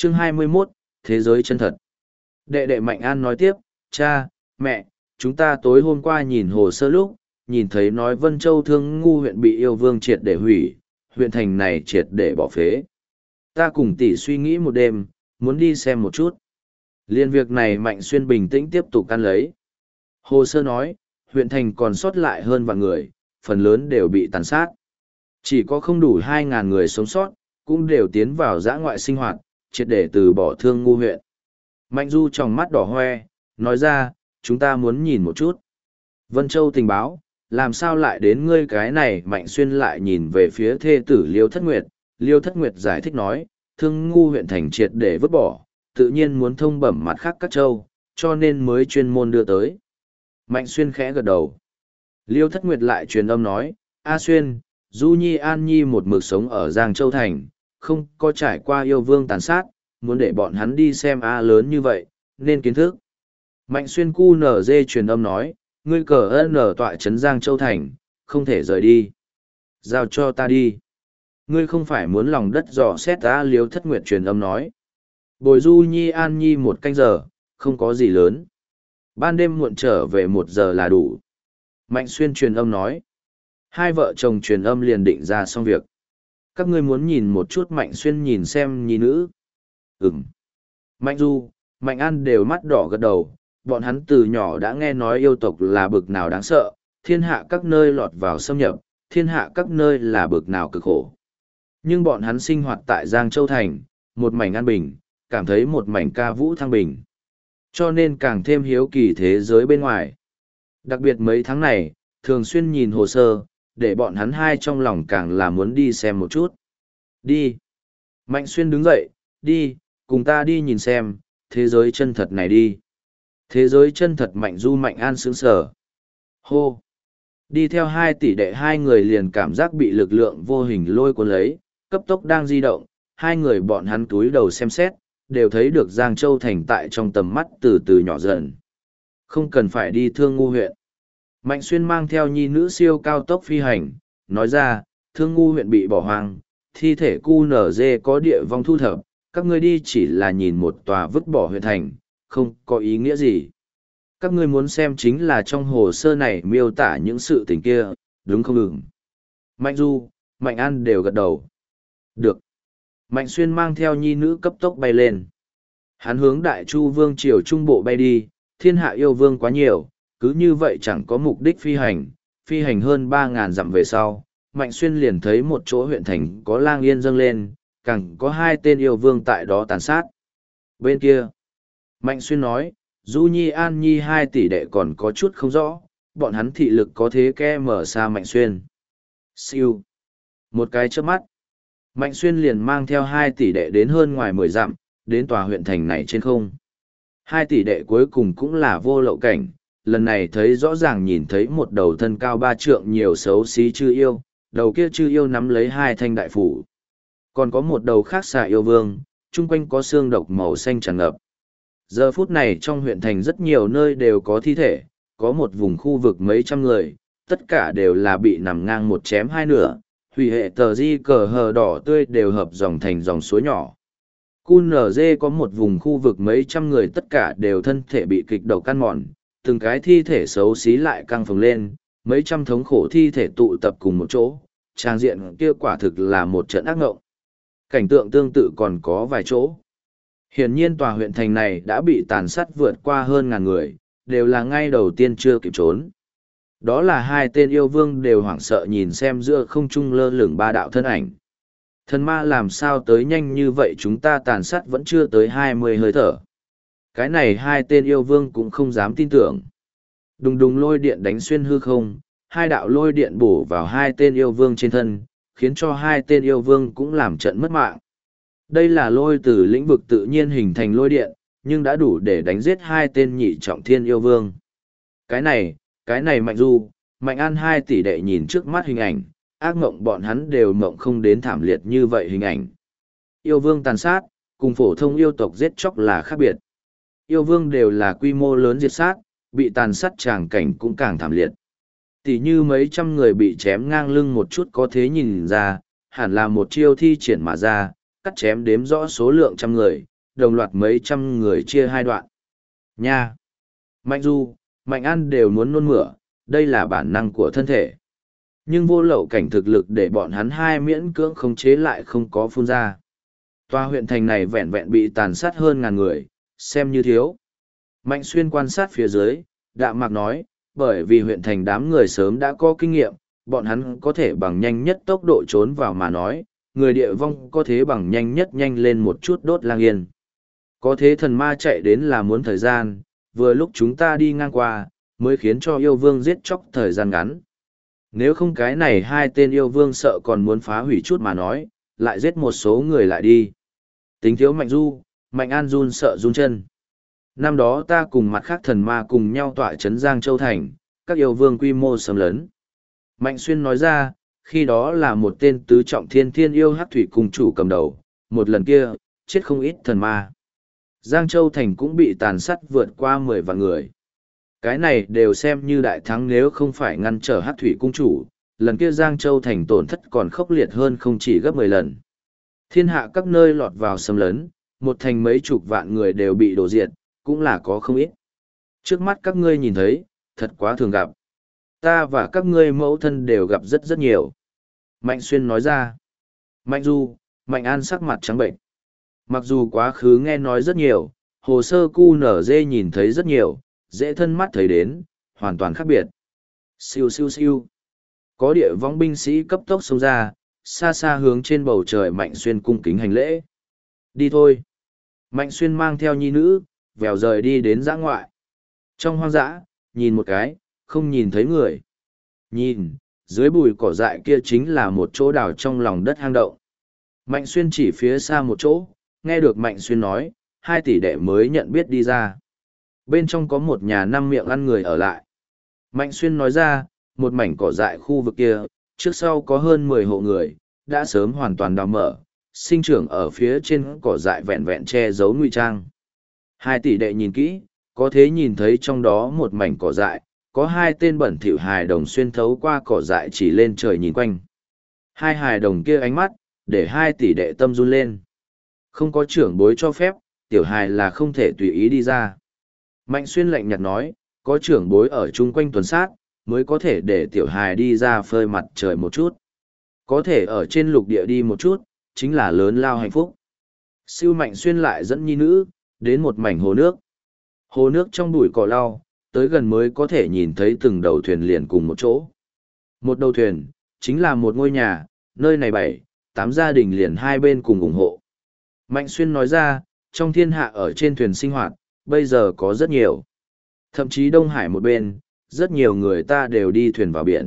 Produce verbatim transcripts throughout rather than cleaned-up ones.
Chương hai mươi mốt, Thế giới chân thật. Đệ đệ Mạnh An nói tiếp, cha, mẹ, chúng ta tối hôm qua nhìn hồ sơ lúc, nhìn thấy nói Vân Châu Thương Ngu huyện bị yêu vương triệt để hủy, huyện thành này triệt để bỏ phế. Ta cùng tỷ suy nghĩ một đêm, muốn đi xem một chút. Liên việc này Mạnh Xuyên bình tĩnh tiếp tục ăn lấy. Hồ sơ nói, huyện thành còn sót lại hơn vạn người, phần lớn đều bị tàn sát. Chỉ có không đủ hai ngàn người sống sót, cũng đều tiến vào dã ngoại sinh hoạt, triệt để từ bỏ Thương Ngu huyện. Mạnh Du trong mắt đỏ hoe, nói ra, chúng ta muốn nhìn một chút. Vân Châu tình báo, làm sao lại đến ngươi cái này? Mạnh Xuyên lại nhìn về phía thê tử Liêu Thất Nguyệt. Liêu Thất Nguyệt giải thích nói, Thương Ngu huyện thành triệt để vứt bỏ, tự nhiên muốn thông bẩm mặt khác các châu, cho nên mới chuyên môn đưa tới. Mạnh Xuyên khẽ gật đầu. Liêu Thất Nguyệt lại truyền âm nói, A Xuyên, Du Nhi An Nhi một mực sống ở Giang Châu Thành, không có trải qua yêu vương tàn sát, muốn để bọn hắn đi xem A lớn như vậy, nên kiến thức. Mạnh Xuyên cu nở dê truyền âm nói, ngươi cờ ơn ở tọa trấn Giang Châu Thành, không thể rời đi. Giao cho ta đi. Ngươi không phải muốn lòng đất dò xét ta? Liêu Thất Nguyệt truyền âm nói. Bồi Du Nhi An Nhi một canh giờ, không có gì lớn. Ban đêm muộn trở về một giờ là đủ. Mạnh Xuyên truyền âm nói. Hai vợ chồng truyền âm liền định ra xong việc. Các ngươi muốn nhìn một chút Mạnh Xuyên nhìn xem nhi nữ. Ừm. Mạnh Du, Mạnh An đều mắt đỏ gật đầu. Bọn hắn từ nhỏ đã nghe nói yêu tộc là bực nào đáng sợ, thiên hạ các nơi lọt vào xâm nhập, thiên hạ các nơi là bực nào cực khổ. Nhưng bọn hắn sinh hoạt tại Giang Châu Thành, một mảnh an bình, cảm thấy một mảnh ca vũ thăng bình. Cho nên càng thêm hiếu kỳ thế giới bên ngoài. Đặc biệt mấy tháng này, thường xuyên nhìn hồ sơ, để bọn hắn hai trong lòng càng là muốn đi xem một chút. Đi. Mạnh Xuyên đứng dậy, đi, cùng ta đi nhìn xem, thế giới chân thật này đi. Thế giới chân thật. Mạnh Du Mạnh An sướng sở. Hô. Đi theo hai tỷ đệ, hai người liền cảm giác bị lực lượng vô hình lôi cuốn lấy, cấp tốc đang di động, hai người bọn hắn túi đầu xem xét, đều thấy được Giang Châu Thành tại trong tầm mắt từ từ nhỏ dần. Không cần phải đi Thương Ngu huyện. Mạnh Xuyên mang theo nhi nữ siêu cao tốc phi hành, nói ra, Thương Ngu huyện bị bỏ hoang, thi thể cu nở dê có địa vong thu thập, các ngươi đi chỉ là nhìn một tòa vứt bỏ huyện thành, không có ý nghĩa gì. Các ngươi muốn xem chính là trong hồ sơ này miêu tả những sự tình kia, đúng không? Ừm. Mạnh Du, Mạnh An đều gật đầu. Được. Mạnh Xuyên mang theo nhi nữ cấp tốc bay lên. Hắn hướng Đại Chu Vương triều trung bộ bay đi, thiên hạ yêu vương quá nhiều, cứ như vậy chẳng có mục đích phi hành, phi hành hơn ba ngàn dặm về sau, Mạnh Xuyên liền thấy một chỗ huyện thành có lang yên dâng lên, càng có hai tên yêu vương tại đó tàn sát. Bên kia, Mạnh Xuyên nói, Du Nhi An Nhi hai tỷ đệ còn có chút không rõ, bọn hắn thị lực có thế ke mở xa Mạnh Xuyên. Siêu. Một cái chớp mắt, Mạnh Xuyên liền mang theo hai tỷ đệ đến hơn ngoài mười dặm, đến tòa huyện thành này trên không. Hai tỷ đệ cuối cùng cũng là vô lậu cảnh, lần này thấy rõ ràng nhìn thấy một đầu thân cao ba trượng nhiều xấu xí chư yêu, đầu kia chư yêu nắm lấy hai thanh đại phủ. Còn có một đầu khác xà yêu vương, chung quanh có xương độc màu xanh tràn ngập. Giờ phút này trong huyện thành rất nhiều nơi đều có thi thể, có một vùng khu vực mấy trăm người, tất cả đều là bị nằm ngang một chém hai nửa, hủy hệ tờ di cờ hờ đỏ tươi đều hợp dòng thành dòng suối nhỏ. Cun nở dê có một vùng khu vực mấy trăm người, tất cả đều thân thể bị kịch độc căn mòn, từng cái thi thể xấu xí lại căng phồng lên, mấy trăm thống khổ thi thể tụ tập cùng một chỗ, trang diện kia quả thực là một trận ác ngộng. Cảnh tượng tương tự còn có vài chỗ. Hiển nhiên tòa huyện thành này đã bị tàn sát vượt qua hơn ngàn người, đều là ngay đầu tiên chưa kịp trốn. Đó là hai tên yêu vương đều hoảng sợ nhìn xem giữa không trung lơ lửng ba đạo thân ảnh. Thần ma làm sao tới nhanh như vậy, chúng ta tàn sát vẫn chưa tới hai mươi hơi thở. Cái này hai tên yêu vương cũng không dám tin tưởng. Đùng đùng lôi điện đánh xuyên hư không, hai đạo lôi điện bổ vào hai tên yêu vương trên thân, khiến cho hai tên yêu vương cũng làm trận mất mạng. Đây là lôi từ lĩnh vực tự nhiên hình thành lôi điện, nhưng đã đủ để đánh giết hai tên nhị trọng thiên yêu vương. Cái này, cái này Mạnh Du, Mạnh An hai tỷ đệ nhìn trước mắt hình ảnh, ác mộng bọn hắn đều mộng không đến thảm liệt như vậy hình ảnh. Yêu vương tàn sát, cùng phổ thông yêu tộc giết chóc là khác biệt. Yêu vương đều là quy mô lớn diệt sát, bị tàn sát tràng cảnh cũng càng thảm liệt. Tỷ như mấy trăm người bị chém ngang lưng một chút có thế nhìn ra, hẳn là một chiêu thi triển mà ra, cắt chém đếm rõ số lượng trăm người, đồng loạt mấy trăm người chia hai đoạn. Nha! Mạnh Du, Mạnh An đều muốn nôn mửa, đây là bản năng của thân thể. Nhưng vô lậu cảnh thực lực để bọn hắn hai miễn cưỡng khống chế lại không có phun ra. Tòa huyện thành này vẹn vẹn bị tàn sát hơn ngàn người, xem như thiếu. Mạnh Xuyên quan sát phía dưới, đạm mạc nói, bởi vì huyện thành đám người sớm đã có kinh nghiệm, bọn hắn có thể bằng nhanh nhất tốc độ trốn vào mà nói, người địa vong có thế bằng nhanh nhất nhanh lên một chút đốt lang yên. Có thế thần ma chạy đến là muốn thời gian, vừa lúc chúng ta đi ngang qua, mới khiến cho yêu vương giết chóc thời gian ngắn. Nếu không cái này hai tên yêu vương sợ còn muốn phá hủy chút mà nói, lại giết một số người lại đi. Tính thiếu Mạnh Du, Mạnh An run sợ run chân. Năm đó ta cùng mặt khác thần ma cùng nhau tọa trấn Giang Châu Thành, các yêu vương quy mô xâm lấn. Mạnh Xuyên nói ra, khi đó là một tên tứ trọng thiên thiên yêu hắc thủy cùng chủ cầm đầu, một lần kia, chết không ít thần ma. Giang Châu Thành cũng bị tàn sát vượt qua mười vạn người. Cái này đều xem như đại thắng nếu không phải ngăn trở hắc thủy cung chủ, lần kia Giang Châu Thành tổn thất còn khốc liệt hơn không chỉ gấp mười lần. Thiên hạ các nơi lọt vào xâm lấn, một thành mấy chục vạn người đều bị đổ diệt, cũng là có không ít. Trước mắt các ngươi nhìn thấy, thật quá thường gặp. Ta và các ngươi mẫu thân đều gặp rất rất nhiều. Mạnh Xuyên nói ra. Mạnh Du, Mạnh An sắc mặt trắng bệnh. Mặc dù quá khứ nghe nói rất nhiều, hồ sơ cu nở dê nhìn thấy rất nhiều, dễ thân mắt thấy đến, hoàn toàn khác biệt. Siêu siêu siêu. Có địa võng binh sĩ cấp tốc xông ra, xa xa hướng trên bầu trời Mạnh Xuyên cung kính hành lễ. Đi thôi. Mạnh Xuyên mang theo nhi nữ, vèo rời đi đến dã ngoại. Trong hoang dã, nhìn một cái, không nhìn thấy người. Nhìn, dưới bùi cỏ dại kia chính là một chỗ đào trong lòng đất hang động. Mạnh Xuyên chỉ phía xa một chỗ, nghe được Mạnh Xuyên nói, hai tỷ đệ mới nhận biết đi ra. Bên trong có một nhà năm miệng ăn người ở lại. Mạnh Xuyên nói ra, một mảnh cỏ dại khu vực kia, trước sau có hơn mười hộ người, đã sớm hoàn toàn đào mở, sinh trưởng ở phía trên cỏ dại vẹn vẹn che giấu ngụy trang. Hai tỷ đệ nhìn kỹ, có thế nhìn thấy trong đó một mảnh cỏ dại, có hai tên bẩn thỉu hài đồng xuyên thấu qua cỏ dại chỉ lên trời nhìn quanh. Hai hài đồng kia ánh mắt, để hai tỷ đệ tâm run lên. Không có trưởng bối cho phép, tiểu hài là không thể tùy ý đi ra. Mạnh Xuyên lạnh nhạt nói, có trưởng bối ở chung quanh tuần sát, mới có thể để tiểu hài đi ra phơi mặt trời một chút. Có thể ở trên lục địa đi một chút, chính là lớn lao hạnh phúc. Siêu Mạnh Xuyên lại dẫn nhi nữ, đến một mảnh hồ nước. Hồ nước trong bụi cỏ lau, tới gần mới có thể nhìn thấy từng đầu thuyền liền cùng một chỗ. Một đầu thuyền, chính là một ngôi nhà, nơi này bảy, tám gia đình liền hai bên cùng ủng hộ. Mạnh Xuyên nói ra, trong thiên hạ ở trên thuyền sinh hoạt, bây giờ có rất nhiều. Thậm chí Đông Hải một bên, rất nhiều người ta đều đi thuyền vào biển.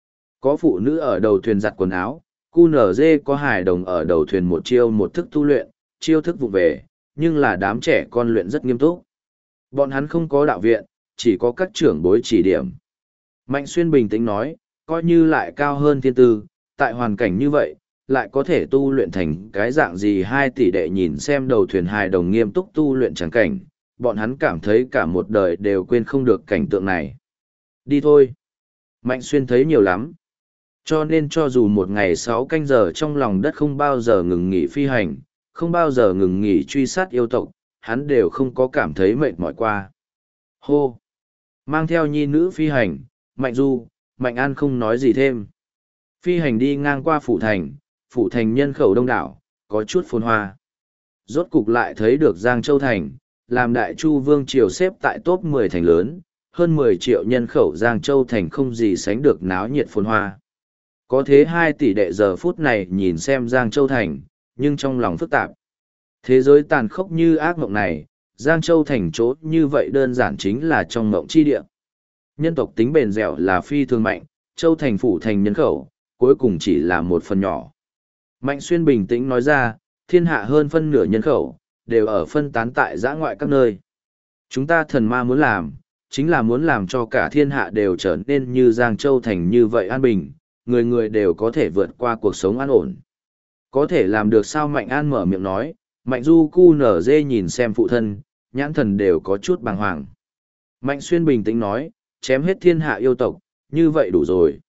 Có phụ nữ ở đầu thuyền giặt quần áo, cu nở dê có hài đồng ở đầu thuyền một chiêu một thức tu luyện, chiêu thức vụ về, nhưng là đám trẻ con luyện rất nghiêm túc. Bọn hắn không có đạo viện, chỉ có các trưởng bối chỉ điểm. Mạnh Xuyên bình tĩnh nói, coi như lại cao hơn thiên tư, tại hoàn cảnh như vậy, lại có thể tu luyện thành cái dạng gì hai tỷ đệ nhìn xem đầu thuyền hài đồng nghiêm túc tu luyện chẳng cảnh, bọn hắn cảm thấy cả một đời đều quên không được cảnh tượng này. Đi thôi. Mạnh Xuyên thấy nhiều lắm. Cho nên cho dù một ngày sáu canh giờ trong lòng đất không bao giờ ngừng nghỉ phi hành, không bao giờ ngừng nghỉ truy sát yêu tộc, hắn đều không có cảm thấy mệt mỏi qua. Hô! Mang theo nhi nữ phi hành, Mạnh Du, Mạnh An không nói gì thêm. Phi hành đi ngang qua phủ thành, phủ thành nhân khẩu đông đảo, có chút phồn hoa. Rốt cục lại thấy được Giang Châu Thành, làm Đại Chu Vương Triều xếp tại top mười thành lớn, hơn mười triệu nhân khẩu Giang Châu Thành không gì sánh được náo nhiệt phồn hoa. Có thế hai tỷ đệ giờ phút này nhìn xem Giang Châu Thành, nhưng trong lòng phức tạp. Thế giới tàn khốc như ác mộng này, Giang Châu Thành chỗ như vậy đơn giản chính là trong mộng chi địa. Nhân tộc tính bền dẻo là phi thường mạnh, Châu Thành phủ thành nhân khẩu, cuối cùng chỉ là một phần nhỏ. Mạnh Xuyên bình tĩnh nói ra, thiên hạ hơn phân nửa nhân khẩu, đều ở phân tán tại dã ngoại các nơi. Chúng ta thần ma muốn làm, chính là muốn làm cho cả thiên hạ đều trở nên như Giang Châu Thành như vậy an bình, người người đều có thể vượt qua cuộc sống an ổn. Có thể làm được sao? Mạnh An mở miệng nói. Mạnh Du cu nở dê nhìn xem phụ thân, nhãn thần đều có chút bàng hoàng. Mạnh Xuyên bình tĩnh nói, chém hết thiên hạ yêu tộc, như vậy đủ rồi.